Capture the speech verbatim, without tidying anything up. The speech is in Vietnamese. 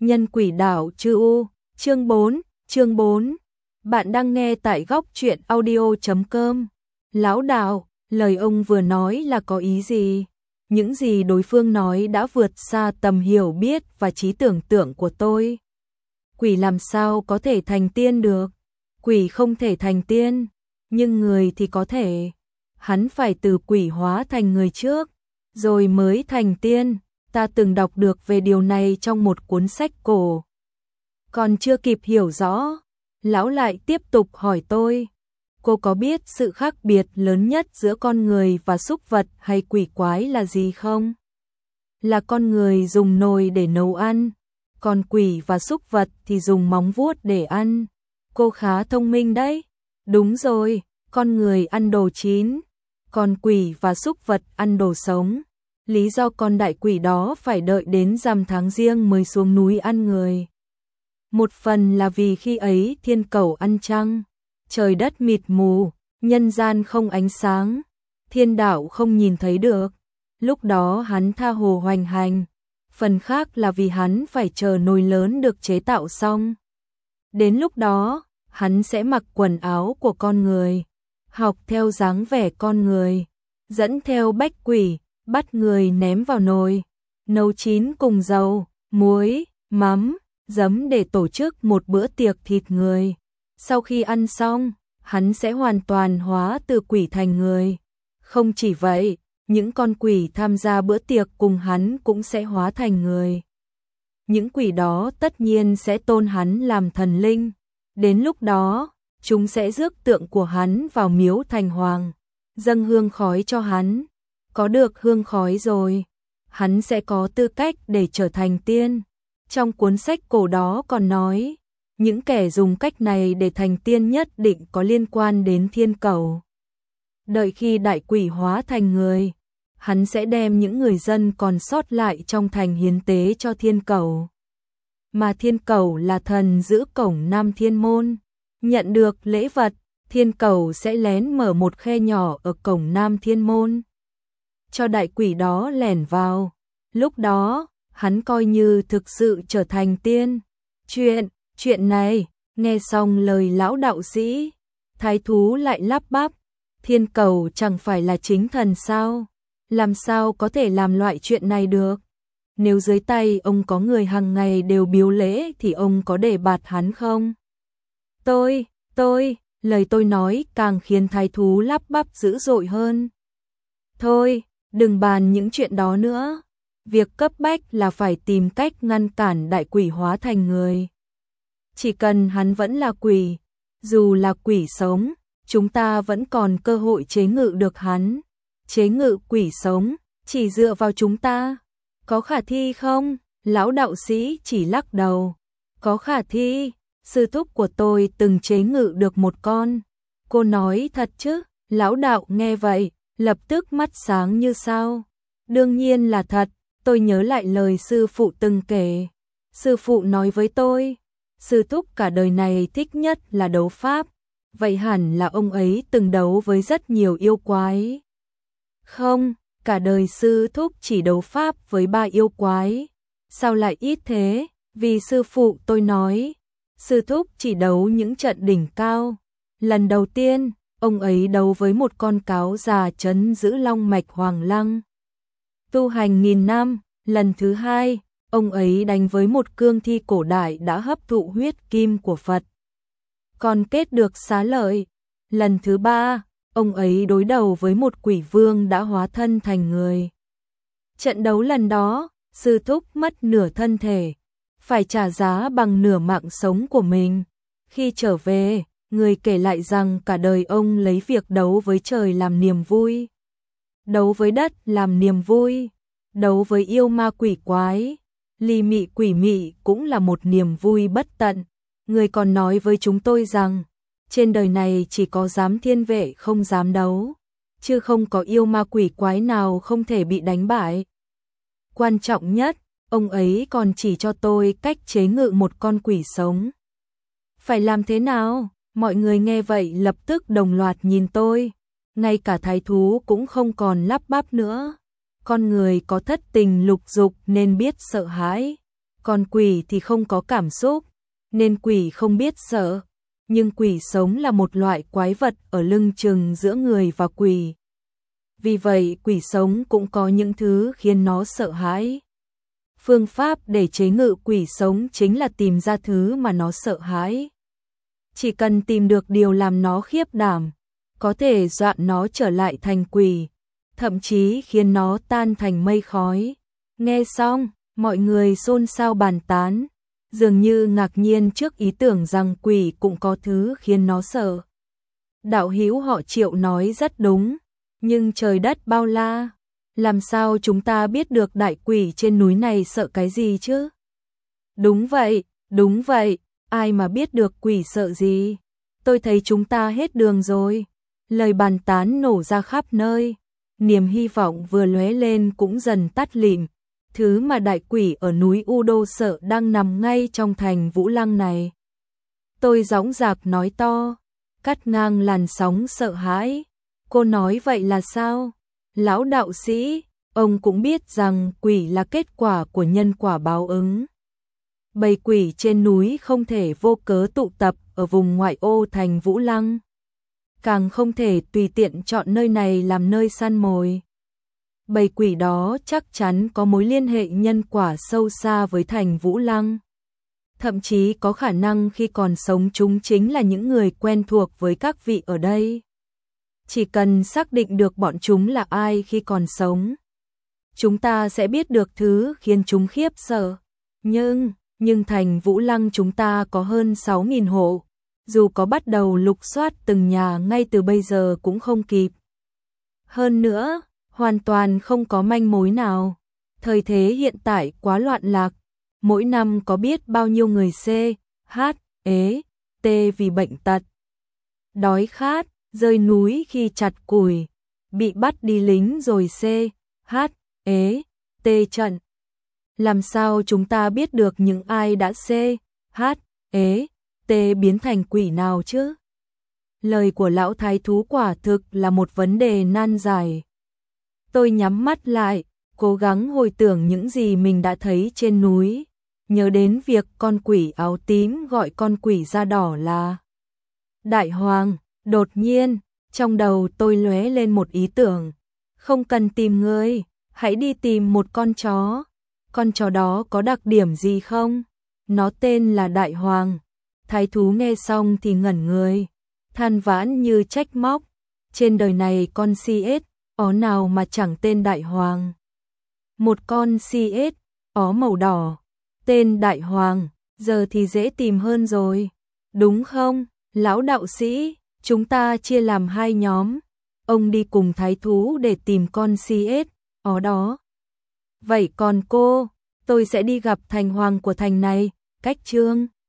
Nhân quỷ đảo chư U, chương bốn, chương bốn. Bạn đang nghe tại góc truyện audio chấm com. Lão đạo, lời ông vừa nói là có ý gì? Những gì đối phương nói đã vượt xa tầm hiểu biết và trí tưởng tượng của tôi. Quỷ làm sao có thể thành tiên được? Quỷ không thể thành tiên, nhưng người thì có thể. Hắn phải từ quỷ hóa thành người trước, rồi mới thành tiên. Ta từng đọc được về điều này trong một cuốn sách cổ. Còn chưa kịp hiểu rõ, lão lại tiếp tục hỏi tôi. Cô có biết sự khác biệt lớn nhất giữa con người và súc vật hay quỷ quái là gì không? Là con người dùng nồi để nấu ăn, còn quỷ và súc vật thì dùng móng vuốt để ăn. Cô khá thông minh đấy. Đúng rồi, con người ăn đồ chín, còn quỷ và súc vật ăn đồ sống. Lý do con đại quỷ đó phải đợi đến rằm tháng Giêng mới xuống núi ăn người. Một phần là vì khi ấy thiên cẩu ăn trăng, trời đất mịt mù, nhân gian không ánh sáng, thiên đạo không nhìn thấy được. Lúc đó hắn tha hồ hoành hành. Phần khác là vì hắn phải chờ nồi lớn được chế tạo xong. Đến lúc đó, hắn sẽ mặc quần áo của con người, học theo dáng vẻ con người, dẫn theo bách quỷ, bắt người ném vào nồi, nấu chín cùng dầu, muối, mắm, giấm để tổ chức một bữa tiệc thịt người. Sau khi ăn xong, hắn sẽ hoàn toàn hóa từ quỷ thành người. Không chỉ vậy, những con quỷ tham gia bữa tiệc cùng hắn cũng sẽ hóa thành người. Những quỷ đó tất nhiên sẽ tôn hắn làm thần linh. Đến lúc đó, chúng sẽ rước tượng của hắn vào miếu thành hoàng, dâng hương khói cho hắn. Có được hương khói rồi, hắn sẽ có tư cách để trở thành tiên. Trong cuốn sách cổ đó còn nói, những kẻ dùng cách này để thành tiên nhất định có liên quan đến thiên cẩu. Đợi khi đại quỷ hóa thành người, hắn sẽ đem những người dân còn sót lại trong thành hiến tế cho thiên cẩu. Mà thiên cẩu là thần giữ cổng Nam Thiên Môn. Nhận được lễ vật, thiên cẩu sẽ lén mở một khe nhỏ ở cổng Nam Thiên Môn, cho đại quỷ đó lẻn vào. Lúc đó, hắn coi như thực sự trở thành tiên. Chuyện, chuyện này, nghe xong lời lão đạo sĩ, thái thú lại lắp bắp. Thiên cẩu chẳng phải là chính thần sao? Làm sao có thể làm loại chuyện này được? Nếu dưới tay ông có người hàng ngày đều biếu lễ thì ông có để bạt hắn không? Tôi, tôi, lời tôi nói càng khiến thái thú lắp bắp dữ dội hơn. Thôi, đừng bàn những chuyện đó nữa. Việc cấp bách là phải tìm cách ngăn cản đại quỷ hóa thành người. Chỉ cần hắn vẫn là quỷ, dù là quỷ sống, chúng ta vẫn còn cơ hội chế ngự được hắn. Chế ngự quỷ sống, chỉ dựa vào chúng ta. Có khả thi không? Lão đạo sĩ chỉ lắc đầu. Có khả thi, sư thúc của tôi từng chế ngự được một con. Cô nói thật chứ? Lão đạo nghe vậy, lập tức mắt sáng như sao. Đương nhiên là thật, tôi nhớ lại lời sư phụ từng kể. Sư phụ nói với tôi, sư thúc cả đời này thích nhất là đấu pháp. Vậy hẳn là ông ấy từng đấu với rất nhiều yêu quái. Không, cả đời sư thúc chỉ đấu pháp với ba yêu quái. Sao lại ít thế? Vì sư phụ tôi nói, sư thúc chỉ đấu những trận đỉnh cao. Lần đầu tiên, ông ấy đấu với một con cáo già trấn giữ long mạch hoàng lăng, tu hành nghìn năm. Lần thứ hai, ông ấy đánh với một cương thi cổ đại đã hấp thụ huyết kim của Phật, còn kết được xá lợi. Lần thứ ba, ông ấy đối đầu với một quỷ vương đã hóa thân thành người. Trận đấu lần đó, sư thúc mất nửa thân thể, phải trả giá bằng nửa mạng sống của mình. Khi trở về, người kể lại rằng cả đời ông lấy việc đấu với trời làm niềm vui, đấu với đất làm niềm vui, đấu với yêu ma quỷ quái, ly mị quỷ mị cũng là một niềm vui bất tận. Người còn nói với chúng tôi rằng, trên đời này chỉ có giám thiên vệ không dám đấu, chứ không có yêu ma quỷ quái nào không thể bị đánh bại. Quan trọng nhất, ông ấy còn chỉ cho tôi cách chế ngự một con quỷ sống. Phải làm thế nào? Mọi người nghe vậy lập tức đồng loạt nhìn tôi. Ngay cả thái thú cũng không còn lắp bắp nữa. Con người có thất tình lục dục nên biết sợ hãi. Còn quỷ thì không có cảm xúc, nên quỷ không biết sợ. Nhưng quỷ sống là một loại quái vật ở lưng chừng giữa người và quỷ. Vì vậy quỷ sống cũng có những thứ khiến nó sợ hãi. Phương pháp để chế ngự quỷ sống chính là tìm ra thứ mà nó sợ hãi. Chỉ cần tìm được điều làm nó khiếp đảm, có thể dọa nó trở lại thành quỷ, thậm chí khiến nó tan thành mây khói. Nghe xong, mọi người xôn xao bàn tán, dường như ngạc nhiên trước ý tưởng rằng quỷ cũng có thứ khiến nó sợ. Đạo hữu họ Triệu nói rất đúng, nhưng trời đất bao la, làm sao chúng ta biết được đại quỷ trên núi này sợ cái gì chứ? Đúng vậy, đúng vậy, ai mà biết được quỷ sợ gì? Tôi thấy chúng ta hết đường rồi. Lời bàn tán nổ ra khắp nơi, niềm hy vọng vừa lóe lên cũng dần tắt lịm. Thứ mà đại quỷ ở núi U Đô sợ đang nằm ngay trong thành Vũ Lăng này. Tôi dõng dạc nói to, cắt ngang làn sóng sợ hãi. Cô nói vậy là sao? Lão đạo sĩ, ông cũng biết rằng quỷ là kết quả của nhân quả báo ứng. Bầy quỷ trên núi không thể vô cớ tụ tập ở vùng ngoại ô thành Vũ Lăng. Càng không thể tùy tiện chọn nơi này làm nơi săn mồi. Bầy quỷ đó chắc chắn có mối liên hệ nhân quả sâu xa với thành Vũ Lăng. Thậm chí có khả năng khi còn sống chúng chính là những người quen thuộc với các vị ở đây. Chỉ cần xác định được bọn chúng là ai khi còn sống, chúng ta sẽ biết được thứ khiến chúng khiếp sợ. Nhưng, nhưng thành Vũ Lăng chúng ta có hơn sáu nghìn hộ, dù có bắt đầu lục soát từng nhà ngay từ bây giờ cũng không kịp. Hơn nữa, hoàn toàn không có manh mối nào. Thời thế hiện tại quá loạn lạc, mỗi năm có biết bao nhiêu người C, H, ế, T vì bệnh tật, đói khát, rơi núi khi chặt củi, bị bắt đi lính rồi C, H, ế, T trận. Làm sao chúng ta biết được những ai đã C, H, ế, T biến thành quỷ nào chứ? Lời của lão thái thú quả thực là một vấn đề nan giải. Tôi nhắm mắt lại, cố gắng hồi tưởng những gì mình đã thấy trên núi, nhớ đến việc con quỷ áo tím gọi con quỷ da đỏ là Đại Hoàng. Đột nhiên, trong đầu tôi lóe lên một ý tưởng. Không cần tìm người, hãy đi tìm một con chó. Con chó đó có đặc điểm gì không? Nó tên là Đại Hoàng. Thái thú nghe xong thì ngẩn người, than vãn như trách móc. Trên đời này con si ếch, ó nào mà chẳng tên Đại Hoàng. Một con si ếch, ó màu đỏ, tên Đại Hoàng, giờ thì dễ tìm hơn rồi. Đúng không, lão đạo sĩ? Chúng ta chia làm hai nhóm. Ông đi cùng thái thú để tìm con si ếch, ó đó. Vậy còn cô, tôi sẽ đi gặp thành hoàng của thành này, Cách Trương.